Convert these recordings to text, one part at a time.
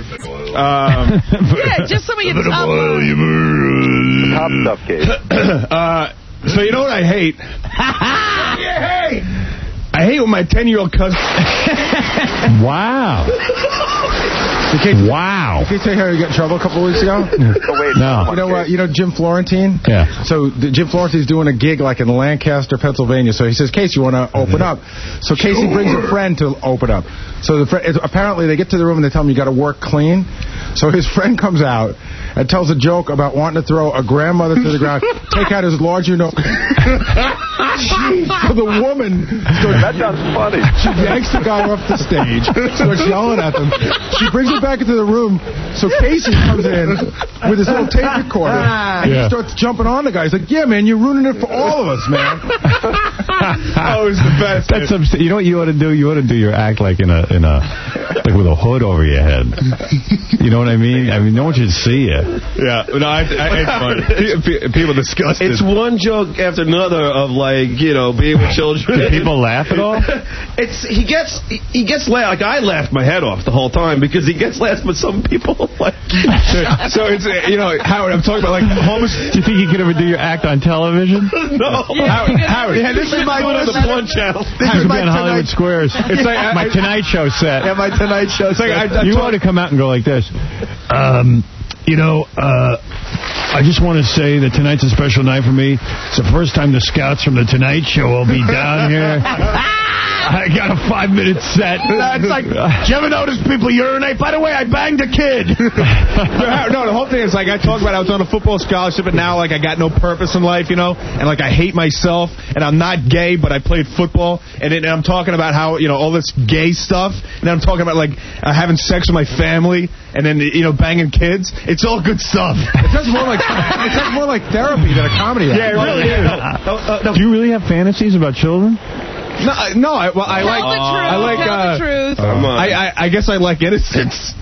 Yeah, just some of your top stuff, Case. So you know what I hate? I hate when my 10-year-old cousin... Wow. Wow. Did he tell you how he got in trouble a couple of weeks ago? No. You know Jim Florentine? Yeah. So Jim Florentine's doing a gig like in Lancaster, Pennsylvania. So he says, Casey, you want to open up? So Casey brings a friend to open up. So apparently they get to the room and they tell him you got to work clean. So his friend comes out and tells a joke about wanting to throw a grandmother to the ground, take out his large, So the woman... That sounds funny. She yanks the guy off the stage, starts yelling at them. She brings him back into the room. So Casey comes in with his little tape recorder. And he starts jumping on the guy. He's like, yeah, man, you're ruining it for all of us, man. Oh, it's the best. That's you know what you ought to do? You ought to do your act like like with a hood over your head. You know what I mean? I mean, no one should see you. Yeah. No, it's funny. People disgusted. It's one joke after another of being with children. Do people laugh at all? He gets laughed. Like I laughed my head off the whole time because he gets laughed, but some people like. So it's Howard. I'm talking about homeless. Do you think you could ever do your act on television? No. Howard. Yeah, this is my Porn channel. This is my Hollywood Squares. It's like my Tonight Show set. Yeah, my Tonight Show set. You ought to come out and go like this. I just want to say that tonight's a special night for me. It's the first time the scouts from the Tonight Show will be down here. I got a 5-minute set. It's like, do you ever notice people urinate? By the way, I banged a kid. No, the whole thing is I talk about I was on a football scholarship, and now I got no purpose in life, and I hate myself, and I'm not gay, but I played football, and I'm talking about how all this gay stuff, and I'm talking about having sex with my family, and then banging kids. It's all good stuff. It sounds more like therapy than a comedy act. Yeah, it really is. Do you really have fantasies about children? No. I like the truth. I guess I like innocence.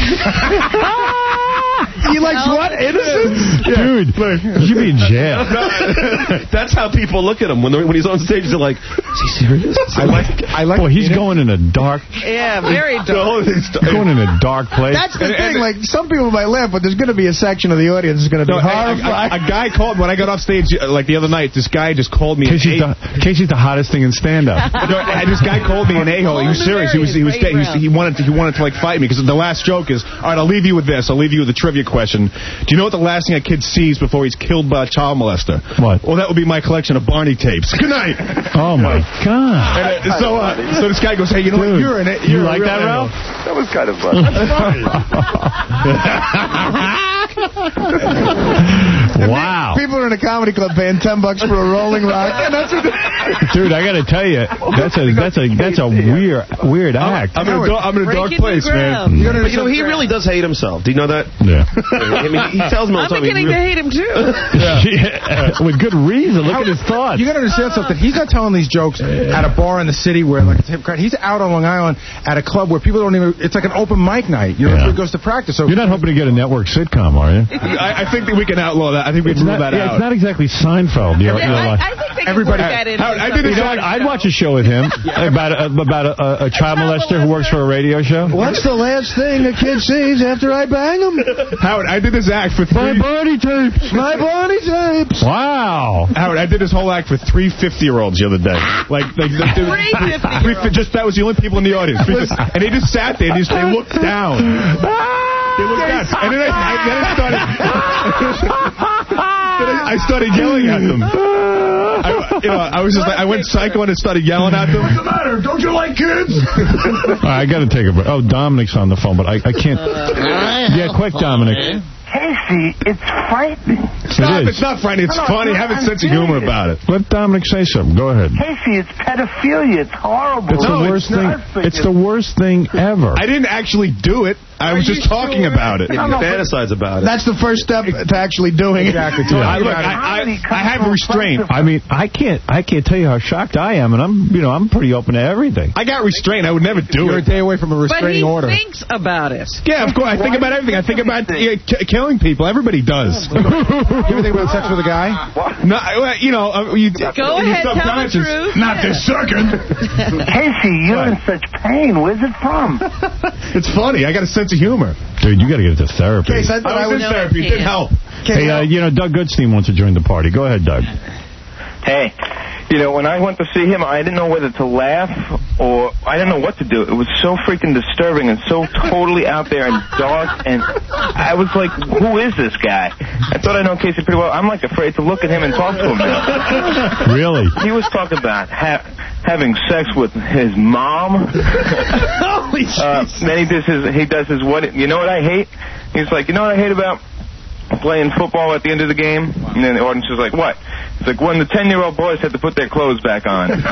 He likes what? Innocence? Dude, you should be in jail. That's how people look at him when he's on stage. They're like, is he serious? I like. Boy, he's going in a dark. Yeah, very dark. He's going in a dark place. That's the thing. Some people might laugh, but there's going to be a section of the audience that's going to be horrified. A guy called when I got off stage the other night. This guy just called me. Casey's the hottest thing in stand-up. This guy called me an a-hole. He was serious. He wanted to fight me because the last joke is, all right, I'll leave you with this. I'll leave you with a trivia question. Do you know what the last thing a kid sees before he's killed by a child molester? What? Well, that would be my collection of Barney tapes. Good night. Oh my God. And, so this guy goes, hey, what? You're in it. You like that, Ralph? That was kind of fun. Wow. People are in a comedy club paying $10 for a Rolling Rock. And that's what dude, I got to tell you, that's a weird act. I'm in a dark place, man. But he really does hate himself. Do you know that? Yeah. I mean, he tells me all the time. I'm beginning to hate him too. Yeah. With good reason. Look at his thoughts. You got to understand something. He's not telling these jokes at a bar in the city where it's a hypocrite. He's out on Long Island at a club where people don't even. It's like an open mic night. He goes to practice. So you're not hoping to get a network sitcom, are you? I think that we can outlaw that. I think we can rule that out. It's not exactly Seinfeld. I think they can work that in. I'd watch a show with him about a child molester who works for a radio show. What's the last thing a kid sees after I bang him? Howard, I did this act for My body tapes. My body tapes. Wow. Howard, I did this whole act for 3 50-year-olds the other day. That was the only people in the audience. And they just sat there and they looked down. They looked down. And then I started yelling at them. I went psycho and started yelling at them. What's the matter? Don't you like kids? I got to take a break. Oh, Dominic's on the phone, but I can't. Yeah, quick, Dominic. Casey, it's frightening. It's not frightening. It's funny. Have a sense of humor about it. Let Dominic say something. Go ahead. Casey, it's pedophilia. It's horrible. It's the worst thing. It's the worst thing ever. I didn't actually do it. I was just talking about it. You fantasize about it. That's the first step to actually doing it. Exactly. I have restraint. I mean, I can't tell you how shocked I am, and I'm pretty open to everything. I got restraint. I would never do You're it. a day away from a restraining order. But he thinks about it. Yeah, of course. I think about everything. I think about killing people. Everybody does. You ever think about sex with a guy? No, Go ahead, tell the truth. Not this second. Casey, you're in such pain. Where's it from? It's funny. I got a sense sense of humor. Dude, you got to get into therapy. Case, I thought I was in therapy. It didn't help. Hey, Doug Goodstein wants to join the party. Go ahead, Doug. Hey, when I went to see him, I didn't know whether to laugh or I didn't know what to do. It was so freaking disturbing and so totally out there and dark, and I was like, who is this guy? I thought I know Casey pretty well. I'm like afraid to look at him and talk to him now. Really? He was talking about having sex with his mom. Holy then he does his what? You know what I hate? He's like, you know what I hate about playing football at the end of the game? And then the audience was like, what? It's like when the 10-year-old boys had to put their clothes back on. Doug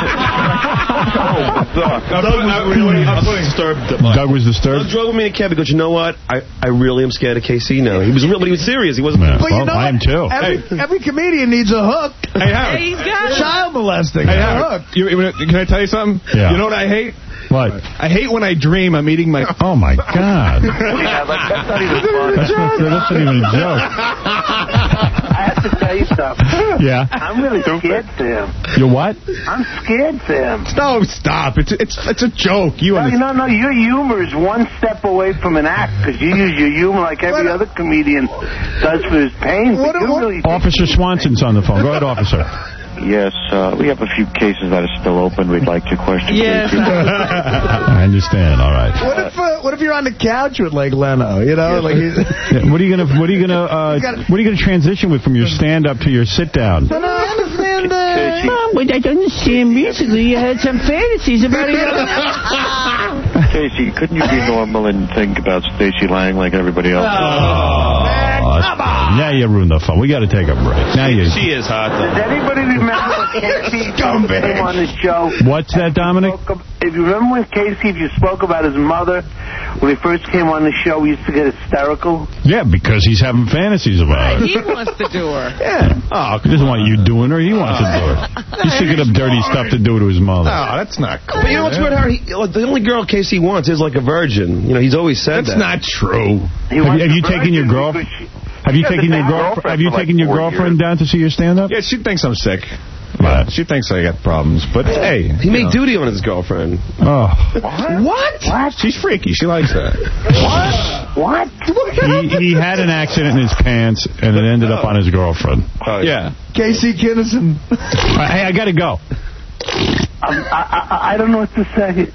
was disturbed. Doug drove me to camp because, you know what? I really am scared of KC now. He was real, but he was serious. He wasn't. Yeah. Well, I am too. Every comedian needs a hook. Hey, Howard. He's got child molesting. Hey, Howard. Can I tell you something? Yeah. You know what I hate? What? I hate when I dream I'm eating my... Oh, my God. That's not even funny. That's not even a joke. I have to tell you something. Yeah? I'm really scared for him. You're what? I'm scared for him. No, stop. It's a joke. No, your humor is one step away from an act because you use your humor like every other comedian does for his pain. Officer Swanson's on the phone. Go ahead, officer. Yes, we have a few cases that are still open. We'd like to question. Yes. I understand. All right. What if you're on the couch with like Leno? You know, like. What are you gonna transition with from your stand up to your sit down? No, I understand. Mom, I understand. Recently, you had some fantasies about it. Casey, couldn't you be normal and think about Stacey Lang like everybody else? Come on. Now you ruined the fun. We got to take a break. She is hot, though. Does anybody remember when Casey came on the show? What's that, Dominic? If you remember when Casey, if you spoke about his mother, when he first came on the show, he used to get hysterical? Yeah, because he's having fantasies about it. He wants to do her. Yeah. Oh, he doesn't want you doing her. He wants to do her. He's thinking of dirty stuff to do to his mother. Oh, that's not cool. But you know what's weird, Harry? The only girl Casey wants is like a virgin. He's always said that. That's not true. Have you taken your girlfriend? Have you taken your girlfriend down to see your stand-up? Yeah, she thinks I'm sick. What? She thinks I got problems, but hey. He made duty on his girlfriend. Oh. What? She's freaky. She likes that. What? He had an accident in his pants, and it ended up on his girlfriend. Yeah. Casey Kinnison. Hey, I got to go. I don't know what to say.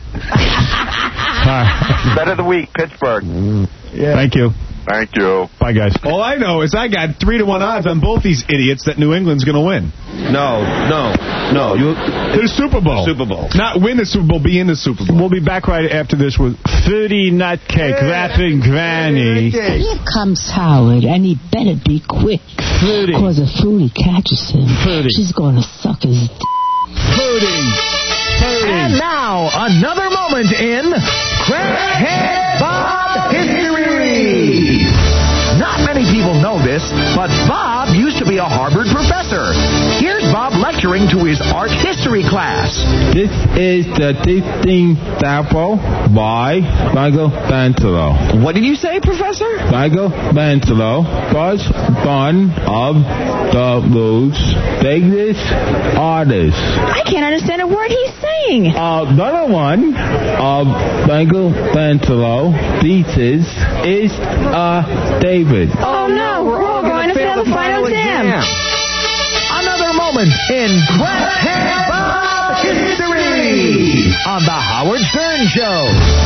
Bet of the week, Pittsburgh. Yeah. Thank you. Thank you. Bye, guys. All I know is I got 3-1 odds on both these idiots that New England's going to win. No. To the Super Bowl. Super Bowl. Not win the Super Bowl, be in the Super Bowl. We'll be back right after this with Foodie Nutcake, Rapping Granny. Here comes Howard, and he better be quick. Foodie. Because if Foodie catches him, she's going to suck his Foodie. And now, another moment in Crackhead Bob History. Not many people know this, but Bob used to be a Harvard professor. Here's Bob lecturing to his art history class. This is the 15th Apple by Michelangelo. What did you say, Professor? Michelangelo was one of the most famous artists. I can't understand a word he's saying. Another one of Michelangelo pieces is David. Oh, no, we're all going to fail the final exam. Another moment in Crackhead Bob History on The Howard Stern Show.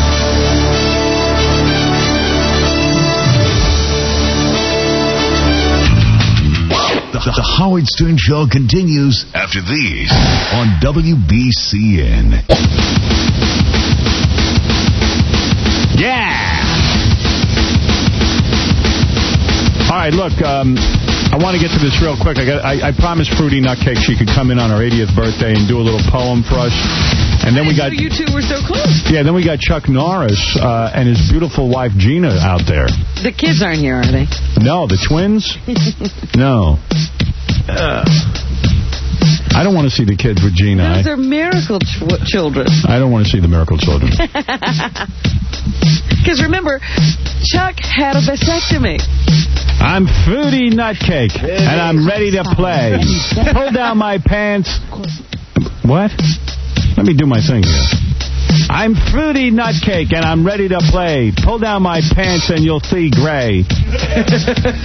The Howard Stern Show continues after these on WBCN. Yeah! All right, look, I want to get to this real quick. I promised Fruity Nutcake she could come in on her 80th birthday and do a little poem for us. And then we got... You two were so close. Yeah, then we got Chuck Norris and his beautiful wife, Gina, out there. The kids aren't here, are they? No, the twins? No. I don't want to see the kids with Gina. Those are miracle children. I don't want to see the miracle children. Because remember, Chuck had a vasectomy. I'm Fruity Nutcake, and I'm ready to play. Pull down my pants. What? Let me do my thing here. I'm Fruity Nutcake, and I'm ready to play. Pull down my pants and you'll see gray.